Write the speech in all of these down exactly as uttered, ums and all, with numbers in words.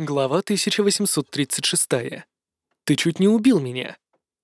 Глава тысяча восемьсот тридцать шесть. Ты чуть не убил меня.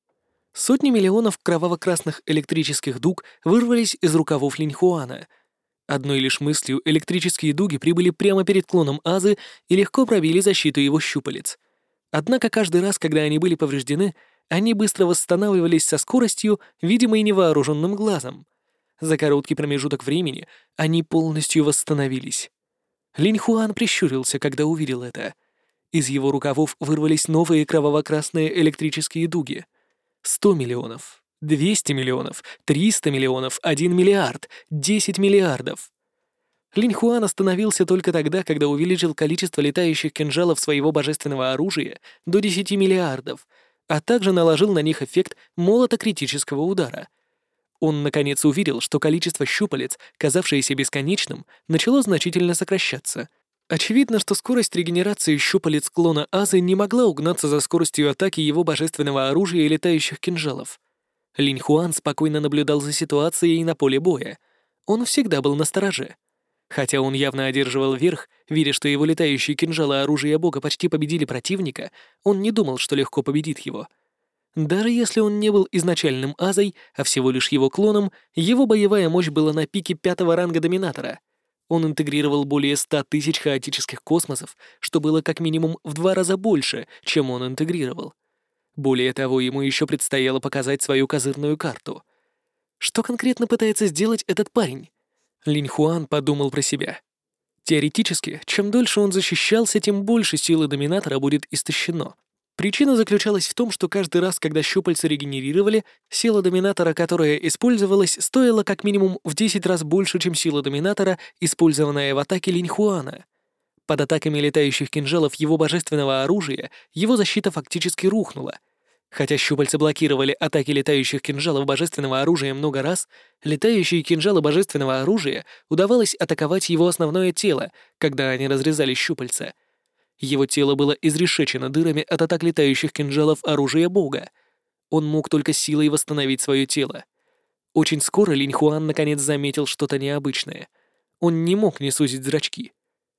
Сотни миллионов кроваво-красных электрических дуг вырвались из рукавов Линьхуана. Одной лишь мыслью электрические дуги прибыли прямо перед клоном Азы и легко пробили защиту его щупалец. Однако каждый раз, когда они были повреждены, они быстро восстанавливались со скоростью, видимой невооруженным глазом. За короткий промежуток времени они полностью восстановились. Линьхуан прищурился, когда увидел это. Из его рукавов вырвались новые кроваво-красные электрические дуги. Сто миллионов, двести миллионов, триста миллионов, один миллиард, десять миллиардов. Линьхуан остановился только тогда, когда увеличил количество летающих кинжалов своего божественного оружия до десяти миллиардов, а также наложил на них эффект молота критического удара. Он, наконец, увидел, что количество щупалец, казавшееся бесконечным, начало значительно сокращаться. Очевидно, что скорость регенерации щупалец клона Азы не могла угнаться за скоростью атаки его божественного оружия и летающих кинжалов. Линьхуан спокойно наблюдал за ситуацией на поле боя. Он всегда был настороже. Хотя он явно одерживал верх, видя, что его летающие кинжалы оружия бога почти победили противника, он не думал, что легко победит его. Даже если он не был изначальным Азой, а всего лишь его клоном, его боевая мощь была на пике пятого ранга Доминатора. Он интегрировал более ста тысяч хаотических космосов, что было как минимум в два раза больше, чем он интегрировал. Более того, ему еще предстояло показать свою козырную карту. Что конкретно пытается сделать этот парень? Линьхуан подумал про себя. Теоретически, чем дольше он защищался, тем больше силы Доминатора будет истощено. Причина заключалась в том, что каждый раз, когда щупальца регенерировали, сила Доминатора, которая использовалась, стоила как минимум в десять раз больше, чем сила Доминатора, использованная в атаке Линьхуана. Под атаками летающих кинжалов его божественного оружия его защита фактически рухнула. Хотя щупальца блокировали атаки летающих кинжалов божественного оружия много раз, летающие кинжалы божественного оружия удавалось атаковать его основное тело, когда они разрезали щупальца. Его тело было изрешечено дырами от атак летающих кинжалов оружия бога. Он мог только силой восстановить свое тело. Очень скоро Линьхуан наконец заметил что-то необычное. Он не мог не сузить зрачки.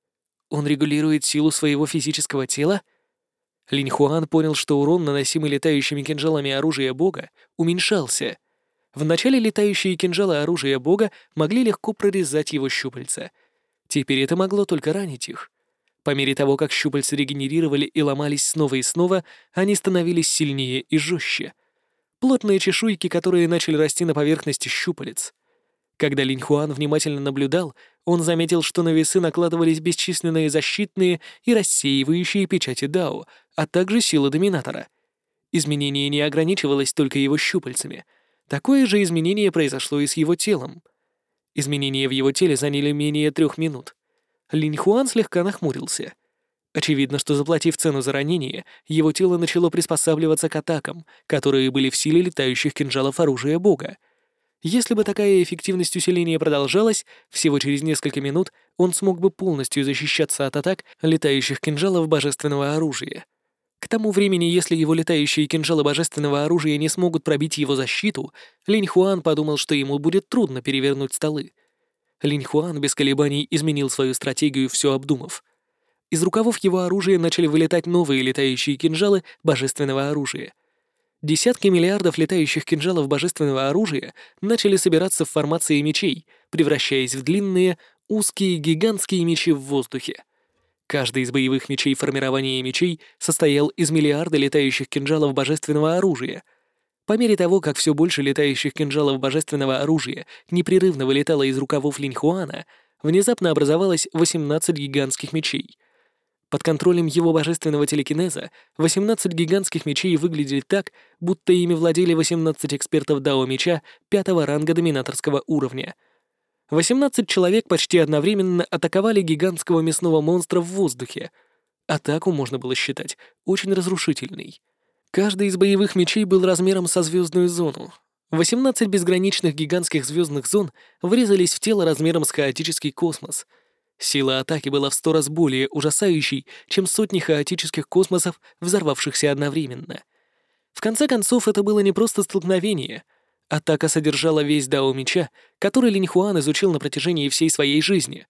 Он регулирует силу своего физического тела? Линьхуан понял, что урон, наносимый летающими кинжалами оружия бога, уменьшался. Вначале летающие кинжалы оружия бога могли легко прорезать его щупальца. Теперь это могло только ранить их. По мере того, как щупальца регенерировали и ломались снова и снова, они становились сильнее и жестче. Плотные чешуйки, которые начали расти на поверхности щупалец. Когда Линьхуан внимательно наблюдал, он заметил, что на весы накладывались бесчисленные защитные и рассеивающие печати Дао, а также сила Доминатора. Изменение не ограничивалось только его щупальцами. Такое же изменение произошло и с его телом. Изменения в его теле заняли менее трех минут. Линьхуан слегка нахмурился. Очевидно, что заплатив цену за ранение, его тело начало приспосабливаться к атакам, которые были в силе летающих кинжалов оружия бога. Если бы такая эффективность усиления продолжалась, всего через несколько минут он смог бы полностью защищаться от атак летающих кинжалов божественного оружия. К тому времени, если его летающие кинжалы божественного оружия не смогут пробить его защиту, Линьхуан подумал, что ему будет трудно перевернуть столы. Линьхуан без колебаний изменил свою стратегию, все обдумав. Из рукавов его оружия начали вылетать новые летающие кинжалы божественного оружия. Десятки миллиардов летающих кинжалов божественного оружия начали собираться в формации мечей, превращаясь в длинные, узкие, гигантские мечи в воздухе. Каждый из боевых мечей формирования мечей состоял из миллиарда летающих кинжалов божественного оружия. По мере того, как все больше летающих кинжалов божественного оружия непрерывно вылетало из рукавов Линьхуана, внезапно образовалось восемнадцать гигантских мечей. Под контролем его божественного телекинеза восемнадцать гигантских мечей выглядели так, будто ими владели восемнадцать экспертов Дао-меча пятого ранга доминаторского уровня. восемнадцать человек почти одновременно атаковали гигантского мясного монстра в воздухе. Атаку можно было считать очень разрушительной. Каждый из боевых мечей был размером со звездную зону. восемнадцать безграничных гигантских звездных зон врезались в тело размером с хаотический космос. Сила атаки была в сто раз более ужасающей, чем сотни хаотических космосов, взорвавшихся одновременно. В конце концов, это было не просто столкновение. Атака содержала весь дао меча, который Линьхуан изучил на протяжении всей своей жизни.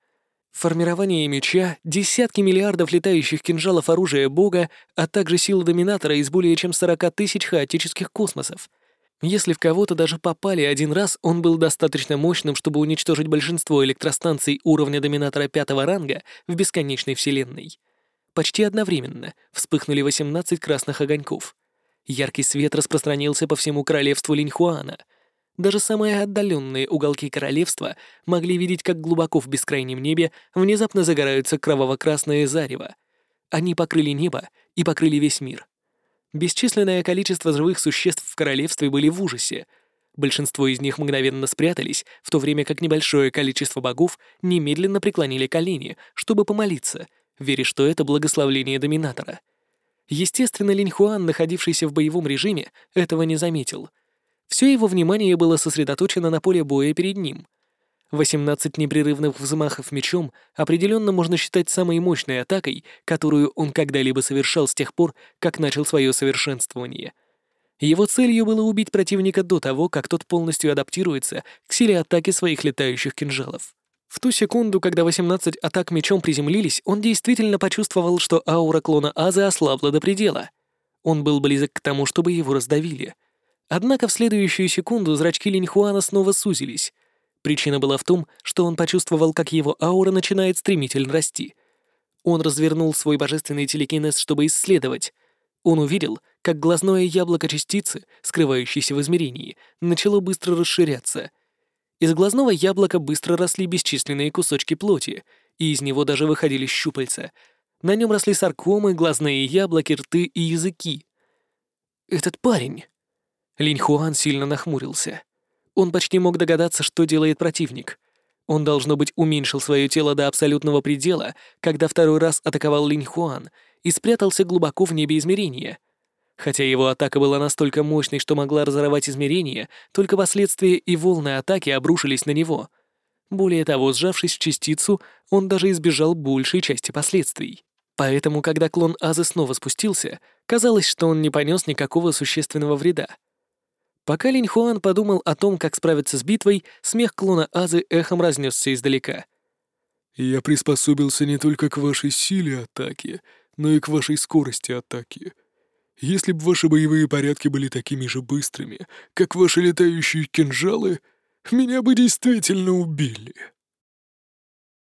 Формирование меча, десятки миллиардов летающих кинжалов оружия бога, а также сила доминатора из более чем сорока тысяч хаотических космосов. Если в кого-то даже попали один раз, он был достаточно мощным, чтобы уничтожить большинство электростанций уровня доминатора пятого ранга в бесконечной вселенной. Почти одновременно вспыхнули восемнадцать красных огоньков. Яркий свет распространился по всему королевству Линьхуана. Даже самые отдаленные уголки королевства могли видеть, как глубоко в бескрайнем небе внезапно загораются кроваво-красные зарево. Они покрыли небо и покрыли весь мир. Бесчисленное количество живых существ в королевстве были в ужасе. Большинство из них мгновенно спрятались, в то время как небольшое количество богов немедленно преклонили колени, чтобы помолиться, веря, что это благословление доминатора. Естественно, Линьхуан, находившийся в боевом режиме, этого не заметил. Все его внимание было сосредоточено на поле боя перед ним. восемнадцать непрерывных взмахов мечом определенно можно считать самой мощной атакой, которую он когда-либо совершал с тех пор, как начал свое совершенствование. Его целью было убить противника до того, как тот полностью адаптируется к силе атаки своих летающих кинжалов. В ту секунду, когда восемнадцать атак мечом приземлились, он действительно почувствовал, что аура клона Азы ослабла до предела. Он был близок к тому, чтобы его раздавили. Однако в следующую секунду зрачки Линьхуана снова сузились. Причина была в том, что он почувствовал, как его аура начинает стремительно расти. Он развернул свой божественный телекинез, чтобы исследовать. Он увидел, как глазное яблоко частицы, скрывающейся в измерении, начало быстро расширяться. Из глазного яблока быстро росли бесчисленные кусочки плоти, и из него даже выходили щупальца. На нем росли саркомы, глазные яблоки, рты и языки. Этот парень... Линьхуан сильно нахмурился. Он почти мог догадаться, что делает противник. Он, должно быть, уменьшил свое тело до абсолютного предела, когда второй раз атаковал Линьхуан и спрятался глубоко в небе измерения. Хотя его атака была настолько мощной, что могла разорвать измерения, только последствия и волны атаки обрушились на него. Более того, сжавшись в частицу, он даже избежал большей части последствий. Поэтому, когда клон Азы снова спустился, казалось, что он не понес никакого существенного вреда. Пока Линьхуан подумал о том, как справиться с битвой, смех клона Азы эхом разнесся издалека. «Я приспособился не только к вашей силе атаки, но и к вашей скорости атаки. Если бы ваши боевые порядки были такими же быстрыми, как ваши летающие кинжалы, меня бы действительно убили».